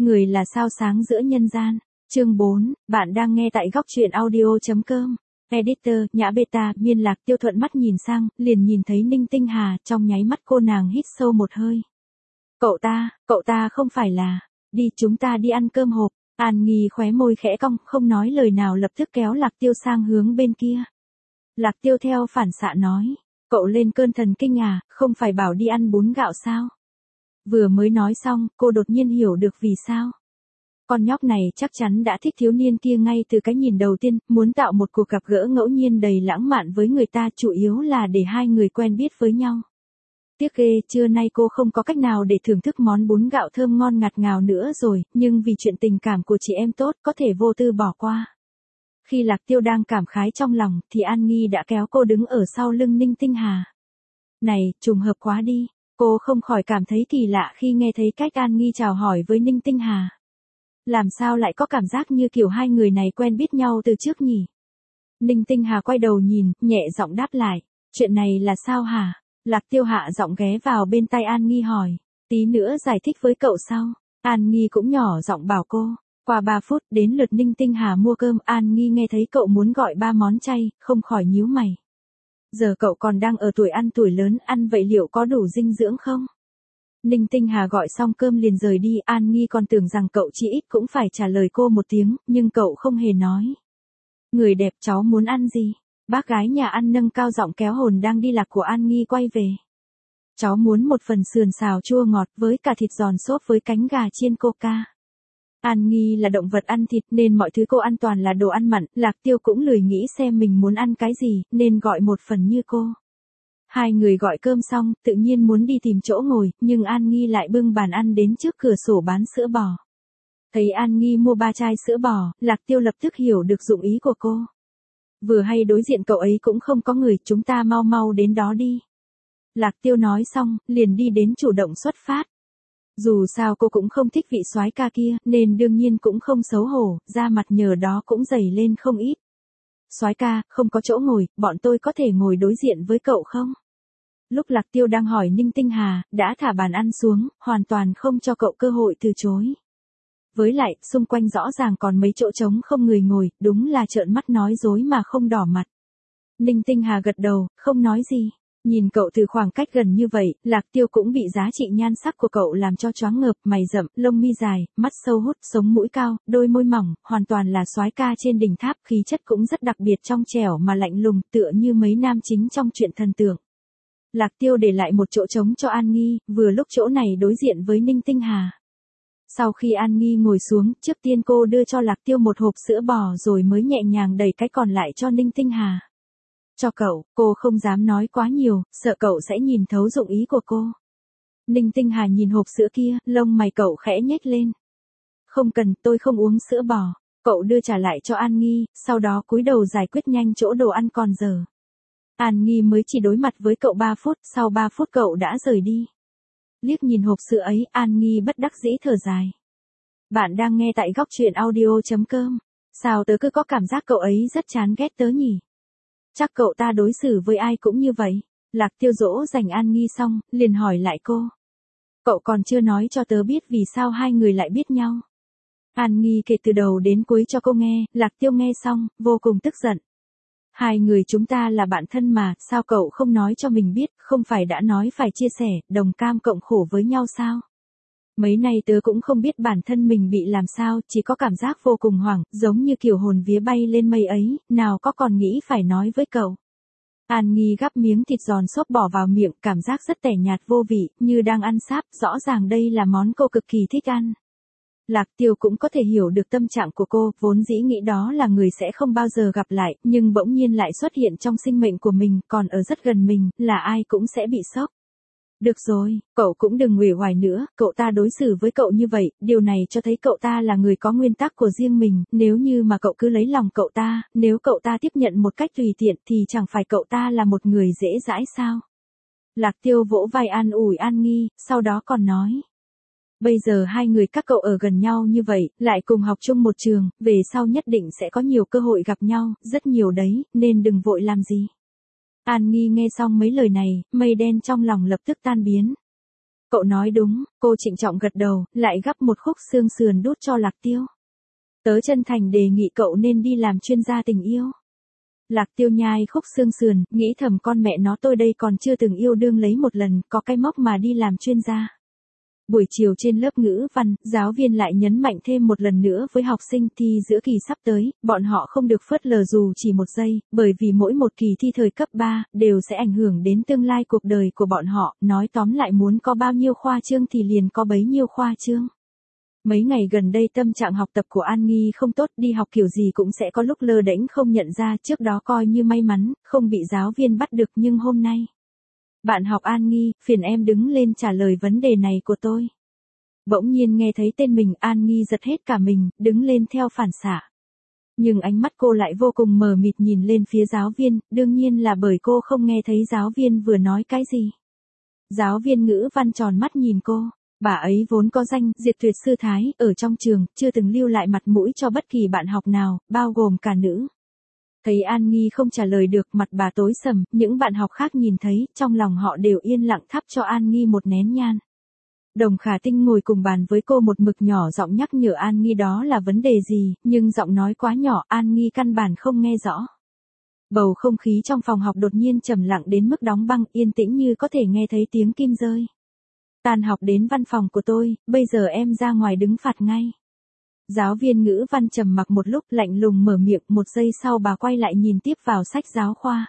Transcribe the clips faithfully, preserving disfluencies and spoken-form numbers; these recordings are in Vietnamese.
Người là sao sáng giữa nhân gian. Chương bốn, bạn đang nghe tại góc truyện audio.com. Editor, Nhã Beta, Miên Lạc Tiêu thuận mắt nhìn sang, liền nhìn thấy Ninh Tinh Hà, trong nháy mắt cô nàng hít sâu một hơi. Cậu ta, cậu ta không phải là, đi chúng ta đi ăn cơm hộp. An Nghi khóe môi khẽ cong, không nói lời nào lập tức kéo Lạc Tiêu sang hướng bên kia. Lạc Tiêu theo phản xạ nói, cậu lên cơn thần kinh à, không phải bảo đi ăn bún gạo sao? Vừa mới nói xong, cô đột nhiên hiểu được vì sao. Con nhóc này chắc chắn đã thích thiếu niên kia ngay từ cái nhìn đầu tiên, muốn tạo một cuộc gặp gỡ ngẫu nhiên đầy lãng mạn với người ta, chủ yếu là để hai người quen biết với nhau. Tiếc ghê, trưa nay cô không có cách nào để thưởng thức món bún gạo thơm ngon ngạt ngào nữa rồi, nhưng vì chuyện tình cảm của chị em tốt có thể vô tư bỏ qua. Khi Lạc Tiêu đang cảm khái trong lòng, thì An Nghi đã kéo cô đứng ở sau lưng Ninh Tinh Hà. Này, trùng hợp quá đi, cô không khỏi cảm thấy kỳ lạ khi nghe thấy cách An Nghi chào hỏi với Ninh Tinh Hà. Làm sao lại có cảm giác như kiểu hai người này quen biết nhau từ trước nhỉ? Ninh Tinh Hà quay đầu nhìn, nhẹ giọng đáp lại, chuyện này là sao hả? Lạc Tiêu hạ giọng ghé vào bên tai An Nghi hỏi, tí nữa giải thích với cậu sau. An Nghi cũng nhỏ giọng bảo cô. Qua ba phút đến lượt Ninh Tinh Hà mua cơm, An Nghi nghe thấy cậu muốn gọi ba món chay, không khỏi nhíu mày. Giờ cậu còn đang ở tuổi ăn tuổi lớn, ăn vậy liệu có đủ dinh dưỡng không? Ninh Tinh Hà gọi xong cơm liền rời đi, An Nghi còn tưởng rằng cậu chỉ ít cũng phải trả lời cô một tiếng, nhưng cậu không hề nói. Người đẹp cháu muốn ăn gì? Bác gái nhà ăn nâng cao giọng kéo hồn đang đi lạc của An Nghi quay về. Cháu muốn một phần sườn xào chua ngọt với cả thịt giòn xốp với cánh gà chiên coca. An Nghi là động vật ăn thịt nên mọi thứ cô ăn toàn là đồ ăn mặn, Lạc Tiêu cũng lười nghĩ xem mình muốn ăn cái gì, nên gọi một phần như cô. Hai người gọi cơm xong, tự nhiên muốn đi tìm chỗ ngồi, nhưng An Nghi lại bưng bàn ăn đến trước cửa sổ bán sữa bò. Thấy An Nghi mua ba chai sữa bò, Lạc Tiêu lập tức hiểu được dụng ý của cô. Vừa hay đối diện cậu ấy cũng không có người, chúng ta mau mau đến đó đi. Lạc Tiêu nói xong, liền đi đến chủ động xuất phát. Dù sao cô cũng không thích vị soái ca kia, nên đương nhiên cũng không xấu hổ, da mặt nhờ đó cũng dày lên không ít. Soái ca, không có chỗ ngồi, bọn tôi có thể ngồi đối diện với cậu không? Lúc Lạc Tiêu đang hỏi Ninh Tinh Hà, đã thả bàn ăn xuống, hoàn toàn không cho cậu cơ hội từ chối. Với lại, xung quanh rõ ràng còn mấy chỗ trống không người ngồi, đúng là trợn mắt nói dối mà không đỏ mặt. Ninh Tinh Hà gật đầu, không nói gì. Nhìn cậu từ khoảng cách gần như vậy, Lạc Tiêu cũng bị giá trị nhan sắc của cậu làm cho choáng ngợp, mày rậm, lông mi dài, mắt sâu hút, sống mũi cao, đôi môi mỏng, hoàn toàn là soái ca trên đỉnh tháp, khí chất cũng rất đặc biệt trong trẻo mà lạnh lùng, tựa như mấy nam chính trong truyện thần tượng. Lạc Tiêu để lại một chỗ trống cho An Nghi, vừa lúc chỗ này đối diện với Ninh Tinh Hà. Sau khi An Nghi ngồi xuống, trước tiên cô đưa cho Lạc Tiêu một hộp sữa bò rồi mới nhẹ nhàng đẩy cái còn lại cho Ninh Tinh Hà. Cho cậu, cô không dám nói quá nhiều, sợ cậu sẽ nhìn thấu dụng ý của cô. Ninh Tinh Hà nhìn hộp sữa kia, lông mày cậu khẽ nhếch lên. Không cần, tôi không uống sữa bò. Cậu đưa trả lại cho An Nghi, sau đó cúi đầu giải quyết nhanh chỗ đồ ăn còn dở. An Nghi mới chỉ đối mặt với cậu ba phút, sau ba phút cậu đã rời đi. Liếc nhìn hộp sữa ấy, An Nghi bất đắc dĩ thở dài. Bạn đang nghe tại góc truyện audio.com. Sao tớ cứ có cảm giác cậu ấy rất chán ghét tớ nhỉ? Chắc cậu ta đối xử với ai cũng như vậy. Lạc Tiêu dỗ dành An Nghi xong, liền hỏi lại cô. Cậu còn chưa nói cho tớ biết vì sao hai người lại biết nhau. An Nghi kể từ đầu đến cuối cho cô nghe, Lạc Tiêu nghe xong, vô cùng tức giận. Hai người chúng ta là bạn thân mà, sao cậu không nói cho mình biết, không phải đã nói phải chia sẻ, đồng cam cộng khổ với nhau sao? Mấy nay tớ cũng không biết bản thân mình bị làm sao, chỉ có cảm giác vô cùng hoảng, giống như kiểu hồn vía bay lên mây ấy, nào có còn nghĩ phải nói với cậu. An Nghi gắp miếng thịt giòn xốp bỏ vào miệng, cảm giác rất tẻ nhạt vô vị, như đang ăn sáp, rõ ràng đây là món cô cực kỳ thích ăn. Lạc Tiêu cũng có thể hiểu được tâm trạng của cô, vốn dĩ nghĩ đó là người sẽ không bao giờ gặp lại, nhưng bỗng nhiên lại xuất hiện trong sinh mệnh của mình, còn ở rất gần mình, là ai cũng sẽ bị sốc. Được rồi, cậu cũng đừng uể oải nữa, cậu ta đối xử với cậu như vậy, điều này cho thấy cậu ta là người có nguyên tắc của riêng mình, nếu như mà cậu cứ lấy lòng cậu ta, nếu cậu ta tiếp nhận một cách tùy tiện thì chẳng phải cậu ta là một người dễ dãi sao? Lạc Tiêu vỗ vai an ủi An Nghi, sau đó còn nói. Bây giờ hai người các cậu ở gần nhau như vậy, lại cùng học chung một trường, về sau nhất định sẽ có nhiều cơ hội gặp nhau, rất nhiều đấy, nên đừng vội làm gì. An Nghi nghe xong mấy lời này, mây đen trong lòng lập tức tan biến. Cậu nói đúng, cô trịnh trọng gật đầu, lại gắp một khúc xương sườn đút cho Lạc Tiêu. Tớ chân thành đề nghị cậu nên đi làm chuyên gia tình yêu. Lạc Tiêu nhai khúc xương sườn, nghĩ thầm con mẹ nó tôi đây còn chưa từng yêu đương lấy một lần, có cái mốc mà đi làm chuyên gia. Buổi chiều trên lớp ngữ văn, giáo viên lại nhấn mạnh thêm một lần nữa với học sinh thi giữa kỳ sắp tới, bọn họ không được phớt lờ dù chỉ một giây, bởi vì mỗi một kỳ thi thời cấp ba, đều sẽ ảnh hưởng đến tương lai cuộc đời của bọn họ, nói tóm lại muốn có bao nhiêu khoa trương thì liền có bấy nhiêu khoa trương. Mấy ngày gần đây tâm trạng học tập của An Nghi không tốt, đi học kiểu gì cũng sẽ có lúc lơ đễnh không nhận ra, trước đó coi như may mắn, không bị giáo viên bắt được nhưng hôm nay. Bạn học An Nghi, phiền em đứng lên trả lời vấn đề này của tôi. Bỗng nhiên nghe thấy tên mình, An Nghi giật hết cả mình, đứng lên theo phản xạ. Nhưng ánh mắt cô lại vô cùng mờ mịt nhìn lên phía giáo viên, đương nhiên là bởi cô không nghe thấy giáo viên vừa nói cái gì. Giáo viên ngữ văn tròn mắt nhìn cô. Bà ấy vốn có danh diệt tuyệt sư thái, ở trong trường, chưa từng lưu lại mặt mũi cho bất kỳ bạn học nào, bao gồm cả nữ. Thấy An Nghi không trả lời được, mặt bà tối sầm, những bạn học khác nhìn thấy, trong lòng họ đều yên lặng thắp cho An Nghi một nén nhang. Đồng Khả Tinh ngồi cùng bàn với cô một mực nhỏ giọng nhắc nhở An Nghi đó là vấn đề gì, nhưng giọng nói quá nhỏ, An Nghi căn bản không nghe rõ. Bầu không khí trong phòng học đột nhiên trầm lặng đến mức đóng băng, yên tĩnh như có thể nghe thấy tiếng kim rơi. Tan học đến văn phòng của tôi, bây giờ em ra ngoài đứng phạt ngay. Giáo viên ngữ văn trầm mặc một lúc, lạnh lùng mở miệng, một giây sau bà quay lại nhìn tiếp vào sách giáo khoa.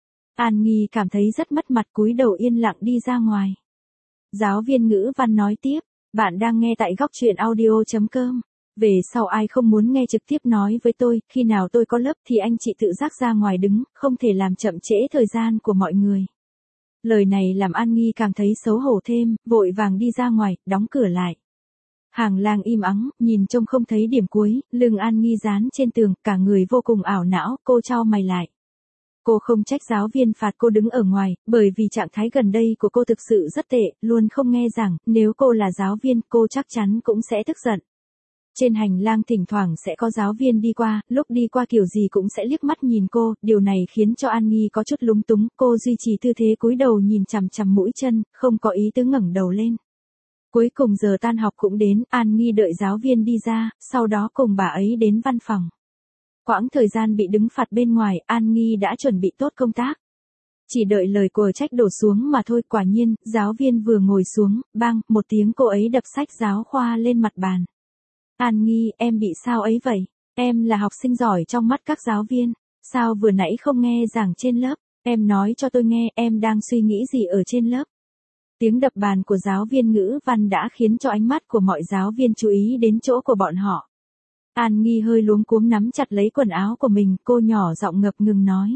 An Nghi cảm thấy rất mất mặt, cúi đầu yên lặng đi ra ngoài. Giáo viên ngữ văn nói tiếp, bạn đang nghe tại góc truyện audio chấm com. Về sau ai không muốn nghe trực tiếp nói với tôi, khi nào tôi có lớp thì anh chị tự giác ra ngoài đứng, không thể làm chậm trễ thời gian của mọi người. Lời này làm An Nghi cảm thấy xấu hổ thêm, vội vàng đi ra ngoài, đóng cửa lại. Hàng lang im ắng, nhìn trông không thấy điểm cuối, lưng An Nghi dán trên tường, cả người vô cùng ảo não, cô chau mày lại. Cô không trách giáo viên phạt cô đứng ở ngoài, bởi vì trạng thái gần đây của cô thực sự rất tệ, luôn không nghe giảng, nếu cô là giáo viên, cô chắc chắn cũng sẽ tức giận. Trên hành lang thỉnh thoảng sẽ có giáo viên đi qua, lúc đi qua kiểu gì cũng sẽ liếc mắt nhìn cô, điều này khiến cho An Nghi có chút lúng túng, cô duy trì tư thế cúi đầu nhìn chằm chằm mũi chân, không có ý tứ ngẩng đầu lên. Cuối cùng giờ tan học cũng đến, An Nghi đợi giáo viên đi ra, sau đó cùng bà ấy đến văn phòng. Quãng thời gian bị đứng phạt bên ngoài, An Nghi đã chuẩn bị tốt công tác. Chỉ đợi lời của trách đổ xuống mà thôi, quả nhiên, giáo viên vừa ngồi xuống, bang, một tiếng cô ấy đập sách giáo khoa lên mặt bàn. An Nghi, em bị sao ấy vậy? Em là học sinh giỏi trong mắt các giáo viên. Sao vừa nãy không nghe giảng trên lớp? Em nói cho tôi nghe, em đang suy nghĩ gì ở trên lớp? Tiếng đập bàn của giáo viên ngữ văn đã khiến cho ánh mắt của mọi giáo viên chú ý đến chỗ của bọn họ. An Nghi hơi luống cuống nắm chặt lấy quần áo của mình, cô nhỏ giọng ngập ngừng nói.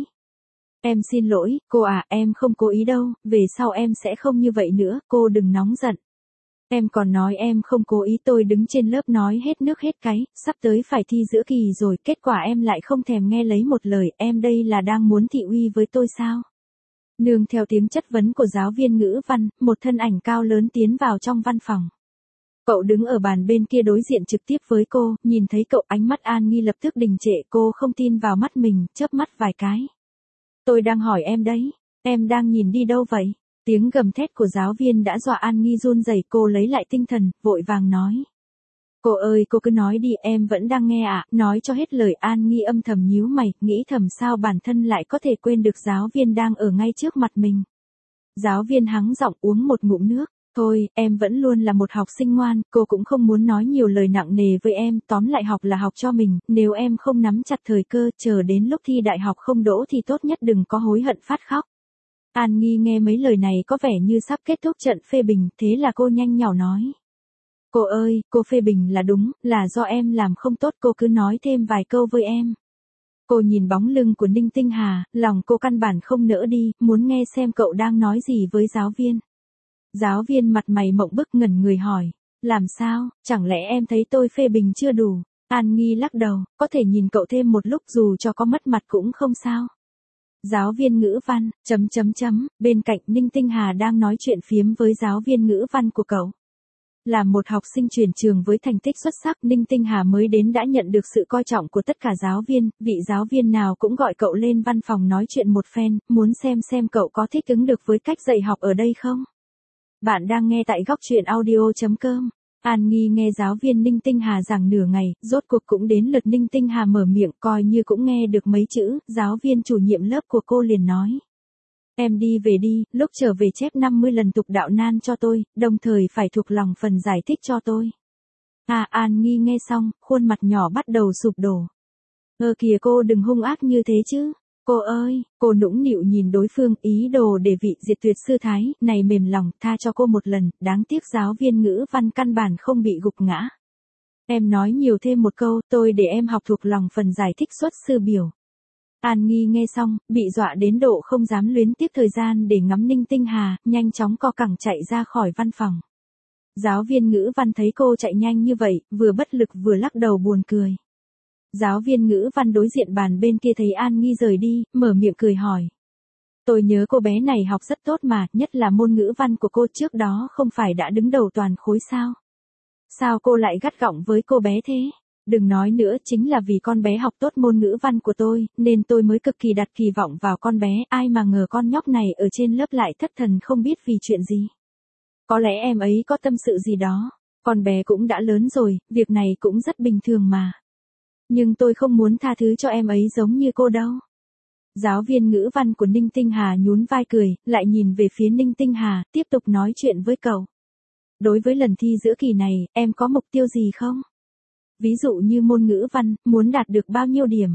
Em xin lỗi, cô à, em không cố ý đâu, về sau em sẽ không như vậy nữa, cô đừng nóng giận. Em còn nói em không cố ý, tôi đứng trên lớp nói hết nước hết cái, sắp tới phải thi giữa kỳ rồi, kết quả em lại không thèm nghe lấy một lời, em đây là đang muốn thị uy với tôi sao? Nương theo tiếng chất vấn của giáo viên ngữ văn, một thân ảnh cao lớn tiến vào trong văn phòng. Cậu đứng ở bàn bên kia đối diện trực tiếp với cô, nhìn thấy cậu ánh mắt An Nghi lập tức đình trệ, cô không tin vào mắt mình, chớp mắt vài cái. Tôi đang hỏi em đấy, em đang nhìn đi đâu vậy? Tiếng gầm thét của giáo viên đã dọa An Nghi run rẩy, cô lấy lại tinh thần, vội vàng nói. Cô ơi, cô cứ nói đi, em vẫn đang nghe ạ, à. Nói cho hết lời. An Nghi âm thầm nhíu mày, nghĩ thầm sao bản thân lại có thể quên được giáo viên đang ở ngay trước mặt mình. Giáo viên hắng giọng uống một ngụm nước. Thôi, em vẫn luôn là một học sinh ngoan, cô cũng không muốn nói nhiều lời nặng nề với em, tóm lại học là học cho mình, nếu em không nắm chặt thời cơ, chờ đến lúc thi đại học không đỗ thì tốt nhất đừng có hối hận phát khóc. An Nghi nghe mấy lời này có vẻ như sắp kết thúc trận phê bình, thế là cô nhanh nhỏ nói. Cô ơi, cô phê bình là đúng, là do em làm không tốt, cô cứ nói thêm vài câu với em. Cô nhìn bóng lưng của Ninh Tinh Hà, lòng cô căn bản không nỡ đi, muốn nghe xem cậu đang nói gì với giáo viên. Giáo viên mặt mày mộng bức ngẩn người hỏi, làm sao, chẳng lẽ em thấy tôi phê bình chưa đủ? An Nghi lắc đầu, có thể nhìn cậu thêm một lúc dù cho có mất mặt cũng không sao. Giáo viên ngữ văn, chấm chấm chấm, bên cạnh Ninh Tinh Hà đang nói chuyện phiếm với giáo viên ngữ văn của cậu. Là một học sinh chuyển trường với thành tích xuất sắc, Ninh Tinh Hà mới đến đã nhận được sự coi trọng của tất cả giáo viên, vị giáo viên nào cũng gọi cậu lên văn phòng nói chuyện một phen, muốn xem xem cậu có thích ứng được với cách dạy học ở đây không. Bạn đang nghe tại góc chuyện audio chấm com. An Nghi nghe giáo viên Ninh Tinh Hà giảng nửa ngày, rốt cuộc cũng đến lượt Ninh Tinh Hà mở miệng, coi như cũng nghe được mấy chữ, giáo viên chủ nhiệm lớp của cô liền nói. Em đi về đi, lúc trở về chép năm mươi lần tục đạo nan cho tôi, đồng thời phải thuộc lòng phần giải thích cho tôi. À, An Nghi nghe xong, khuôn mặt nhỏ bắt đầu sụp đổ. Ơ kìa cô đừng hung ác như thế chứ. Cô ơi, cô nũng nịu nhìn đối phương, ý đồ để vị diệt tuyệt sư thái này mềm lòng tha cho cô một lần, đáng tiếc giáo viên ngữ văn căn bản không bị gục ngã. Em nói nhiều thêm một câu, tôi để em học thuộc lòng phần giải thích xuất sư biểu. An Nghi nghe xong, bị dọa đến độ không dám luyến tiếc thời gian để ngắm Ninh Tinh Hà, nhanh chóng co cẳng chạy ra khỏi văn phòng. Giáo viên ngữ văn thấy cô chạy nhanh như vậy, vừa bất lực vừa lắc đầu buồn cười. Giáo viên ngữ văn đối diện bàn bên kia thấy An Nghi rời đi, mở miệng cười hỏi. Tôi nhớ cô bé này học rất tốt mà, nhất là môn ngữ văn của cô trước đó không phải đã đứng đầu toàn khối sao? Sao cô lại gắt gỏng với cô bé thế? Đừng nói nữa, chính là vì con bé học tốt môn ngữ văn của tôi, nên tôi mới cực kỳ đặt kỳ vọng vào con bé, ai mà ngờ con nhóc này ở trên lớp lại thất thần không biết vì chuyện gì. Có lẽ em ấy có tâm sự gì đó, con bé cũng đã lớn rồi, việc này cũng rất bình thường mà. Nhưng tôi không muốn tha thứ cho em ấy giống như cô đâu. Giáo viên ngữ văn của Ninh Tinh Hà nhún vai cười, lại nhìn về phía Ninh Tinh Hà, tiếp tục nói chuyện với cậu. Đối với lần thi giữa kỳ này, em có mục tiêu gì không? Ví dụ như môn ngữ văn, muốn đạt được bao nhiêu điểm?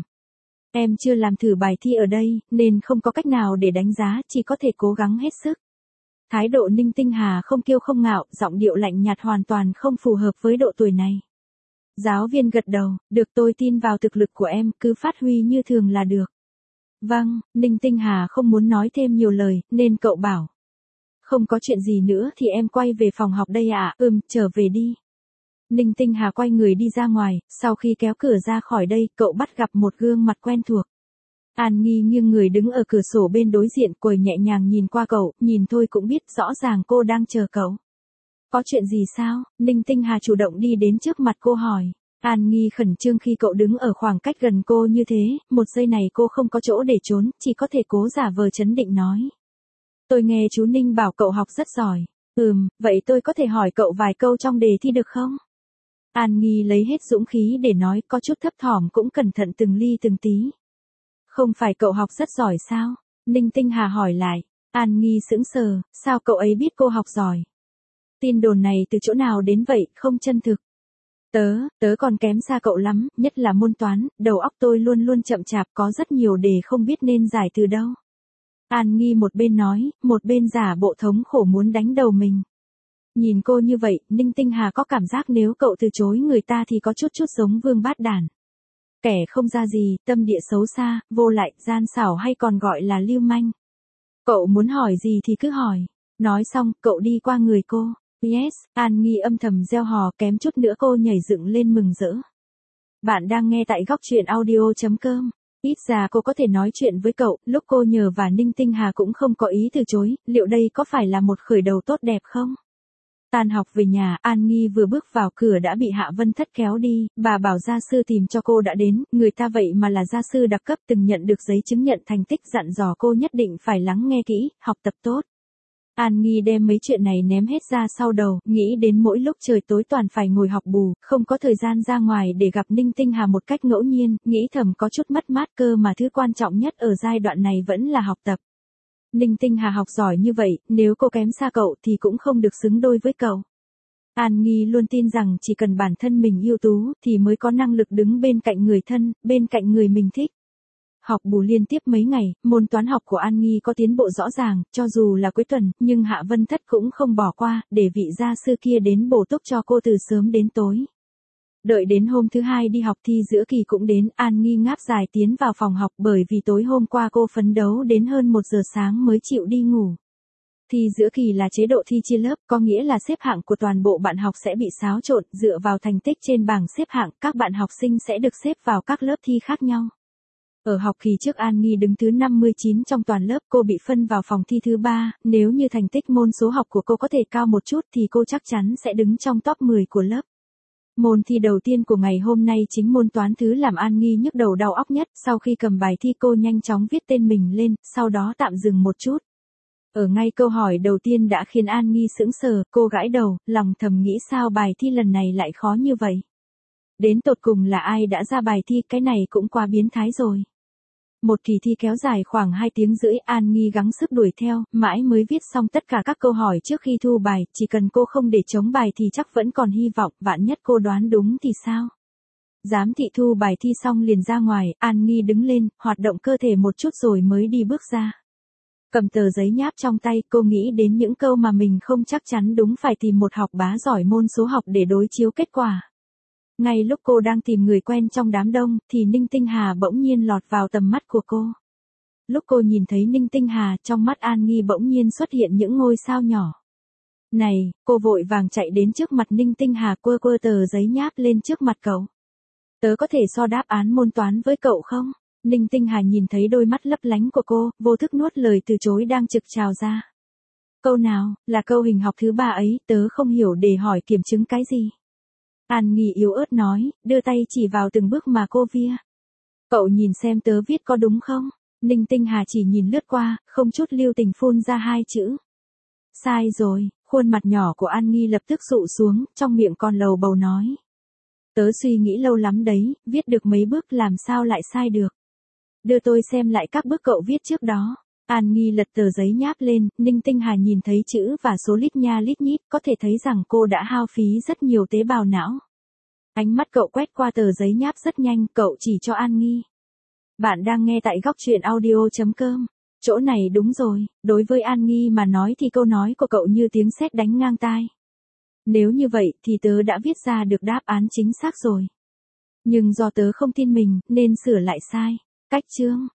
Em chưa làm thử bài thi ở đây, nên không có cách nào để đánh giá, chỉ có thể cố gắng hết sức. Thái độ Ninh Tinh Hà không kiêu không ngạo, giọng điệu lạnh nhạt hoàn toàn không phù hợp với độ tuổi này. Giáo viên gật đầu, được, tôi tin vào thực lực của em, cứ phát huy như thường là được. Vâng, Ninh Tinh Hà không muốn nói thêm nhiều lời, nên cậu bảo. Không có chuyện gì nữa thì em quay về phòng học đây ạ, à? Ừm, trở về đi. Ninh Tinh Hà quay người đi ra ngoài, sau khi kéo cửa ra khỏi đây, cậu bắt gặp một gương mặt quen thuộc. An Nghi nghiêng người đứng ở cửa sổ bên đối diện, quầy nhẹ nhàng nhìn qua cậu, nhìn thôi cũng biết rõ ràng cô đang chờ cậu. Có chuyện gì sao? Ninh Tinh Hà chủ động đi đến trước mặt cô hỏi. An Nghi khẩn trương khi cậu đứng ở khoảng cách gần cô như thế, một giây này cô không có chỗ để trốn, chỉ có thể cố giả vờ trấn định nói. Tôi nghe chú Ninh bảo cậu học rất giỏi. Ừm, vậy tôi có thể hỏi cậu vài câu trong đề thi được không? An Nghi lấy hết dũng khí để nói, có chút thấp thỏm cũng cẩn thận từng ly từng tí. Không phải cậu học rất giỏi sao? Ninh Tinh Hà hỏi lại. An Nghi sững sờ, sao cậu ấy biết cô học giỏi? Tin đồn này từ chỗ nào đến vậy, không chân thực. Tớ, tớ còn kém xa cậu lắm, nhất là môn toán, đầu óc tôi luôn luôn chậm chạp, có rất nhiều đề không biết nên giải từ đâu. An Nghi một bên nói, một bên giả bộ thống khổ muốn đánh đầu mình. Nhìn cô như vậy, Ninh Tinh Hà có cảm giác nếu cậu từ chối người ta thì có chút chút giống Vương Bát Đản. Kẻ không ra gì, tâm địa xấu xa, vô lại, gian xảo hay còn gọi là lưu manh. Cậu muốn hỏi gì thì cứ hỏi. Nói xong, cậu đi qua người cô. Yes, An Nghi âm thầm gieo hò, kém chút nữa cô nhảy dựng lên mừng rỡ. Bạn đang nghe tại góc chuyện audio chấm com. Ít ra cô có thể nói chuyện với cậu, lúc cô nhờ và Ninh Tinh Hà cũng không có ý từ chối, liệu đây có phải là một khởi đầu tốt đẹp không? Tan học về nhà, An Nghi vừa bước vào cửa đã bị Hạ Vân Thất kéo đi, bà bảo gia sư tìm cho cô đã đến, người ta vậy mà là gia sư đặc cấp từng nhận được giấy chứng nhận thành tích, dặn dò cô nhất định phải lắng nghe kỹ, học tập tốt. An Nghi đem mấy chuyện này ném hết ra sau đầu, nghĩ đến mỗi lúc trời tối toàn phải ngồi học bù, không có thời gian ra ngoài để gặp Ninh Tinh Hà một cách ngẫu nhiên, nghĩ thầm có chút mất mát, cơ mà thứ quan trọng nhất ở giai đoạn này vẫn là học tập. Ninh Tinh Hà học giỏi như vậy, nếu cô kém xa cậu thì cũng không được xứng đôi với cậu. An Nghi luôn tin rằng chỉ cần bản thân mình ưu tú thì mới có năng lực đứng bên cạnh người thân, bên cạnh người mình thích. Học bù liên tiếp mấy ngày, môn toán học của An Nghi có tiến bộ rõ ràng, cho dù là cuối tuần, nhưng Hạ Vân Thất cũng không bỏ qua, để vị gia sư kia đến bổ túc cho cô từ sớm đến tối. Đợi đến hôm thứ hai đi học thi giữa kỳ cũng đến, An Nghi ngáp dài tiến vào phòng học bởi vì tối hôm qua cô phấn đấu đến hơn một giờ sáng mới chịu đi ngủ. Thi giữa kỳ là chế độ thi chia lớp, có nghĩa là xếp hạng của toàn bộ bạn học sẽ bị xáo trộn, dựa vào thành tích trên bảng xếp hạng, các bạn học sinh sẽ được xếp vào các lớp thi khác nhau. Ở học kỳ trước An Nghi đứng thứ năm mươi chín trong toàn lớp, cô bị phân vào phòng thi thứ ba, nếu như thành tích môn số học của cô có thể cao một chút thì cô chắc chắn sẽ đứng trong top mười của lớp. Môn thi đầu tiên của ngày hôm nay chính môn toán, thứ làm An Nghi nhức đầu đau óc nhất, sau khi cầm bài thi cô nhanh chóng viết tên mình lên, sau đó tạm dừng một chút. Ở ngay câu hỏi đầu tiên đã khiến An Nghi sững sờ, cô gãi đầu, lòng thầm nghĩ sao bài thi lần này lại khó như vậy. Đến tột cùng là ai đã ra bài thi, cái này cũng quá biến thái rồi. Một kỳ thi kéo dài khoảng hai tiếng rưỡi, An Nghi gắng sức đuổi theo, mãi mới viết xong tất cả các câu hỏi trước khi thu bài, chỉ cần cô không để trống bài thì chắc vẫn còn hy vọng, vạn nhất cô đoán đúng thì sao? Giám thị thu bài thi xong liền ra ngoài, An Nghi đứng lên, hoạt động cơ thể một chút rồi mới đi bước ra. Cầm tờ giấy nháp trong tay, cô nghĩ đến những câu mà mình không chắc chắn đúng, phải tìm một học bá giỏi môn số học để đối chiếu kết quả. Ngay lúc cô đang tìm người quen trong đám đông, thì Ninh Tinh Hà bỗng nhiên lọt vào tầm mắt của cô. Lúc cô nhìn thấy Ninh Tinh Hà, trong mắt An Nghi bỗng nhiên xuất hiện những ngôi sao nhỏ. Này, cô vội vàng chạy đến trước mặt Ninh Tinh Hà, quơ quơ tờ giấy nháp lên trước mặt cậu. Tớ có thể so đáp án môn toán với cậu không? Ninh Tinh Hà nhìn thấy đôi mắt lấp lánh của cô, vô thức nuốt lời từ chối đang trực trào ra. Câu nào, là câu hình học thứ ba ấy, tớ không hiểu, để hỏi kiểm chứng cái gì? An Nghi yếu ớt nói, đưa tay chỉ vào từng bước mà cô via. Cậu nhìn xem tớ viết có đúng không? Ninh Tinh Hà chỉ nhìn lướt qua, không chút lưu tình phun ra hai chữ. Sai rồi, khuôn mặt nhỏ của An Nghi lập tức sụ xuống, trong miệng còn lầu bầu nói. Tớ suy nghĩ lâu lắm đấy, viết được mấy bước làm sao lại sai được. Đưa tôi xem lại các bước cậu viết trước đó. An Nghi lật tờ giấy nháp lên, Ninh Tinh Hà nhìn thấy chữ và số lít nha lít nhít, có thể thấy rằng cô đã hao phí rất nhiều tế bào não. Ánh mắt cậu quét qua tờ giấy nháp rất nhanh, cậu chỉ cho An Nghi. Bạn đang nghe tại góc truyện audio chấm com. Chỗ này đúng rồi, đối với An Nghi mà nói thì câu nói của cậu như tiếng sét đánh ngang tai. Nếu như vậy thì tớ đã viết ra được đáp án chính xác rồi. Nhưng do tớ không tin mình, nên sửa lại sai. Cách chương.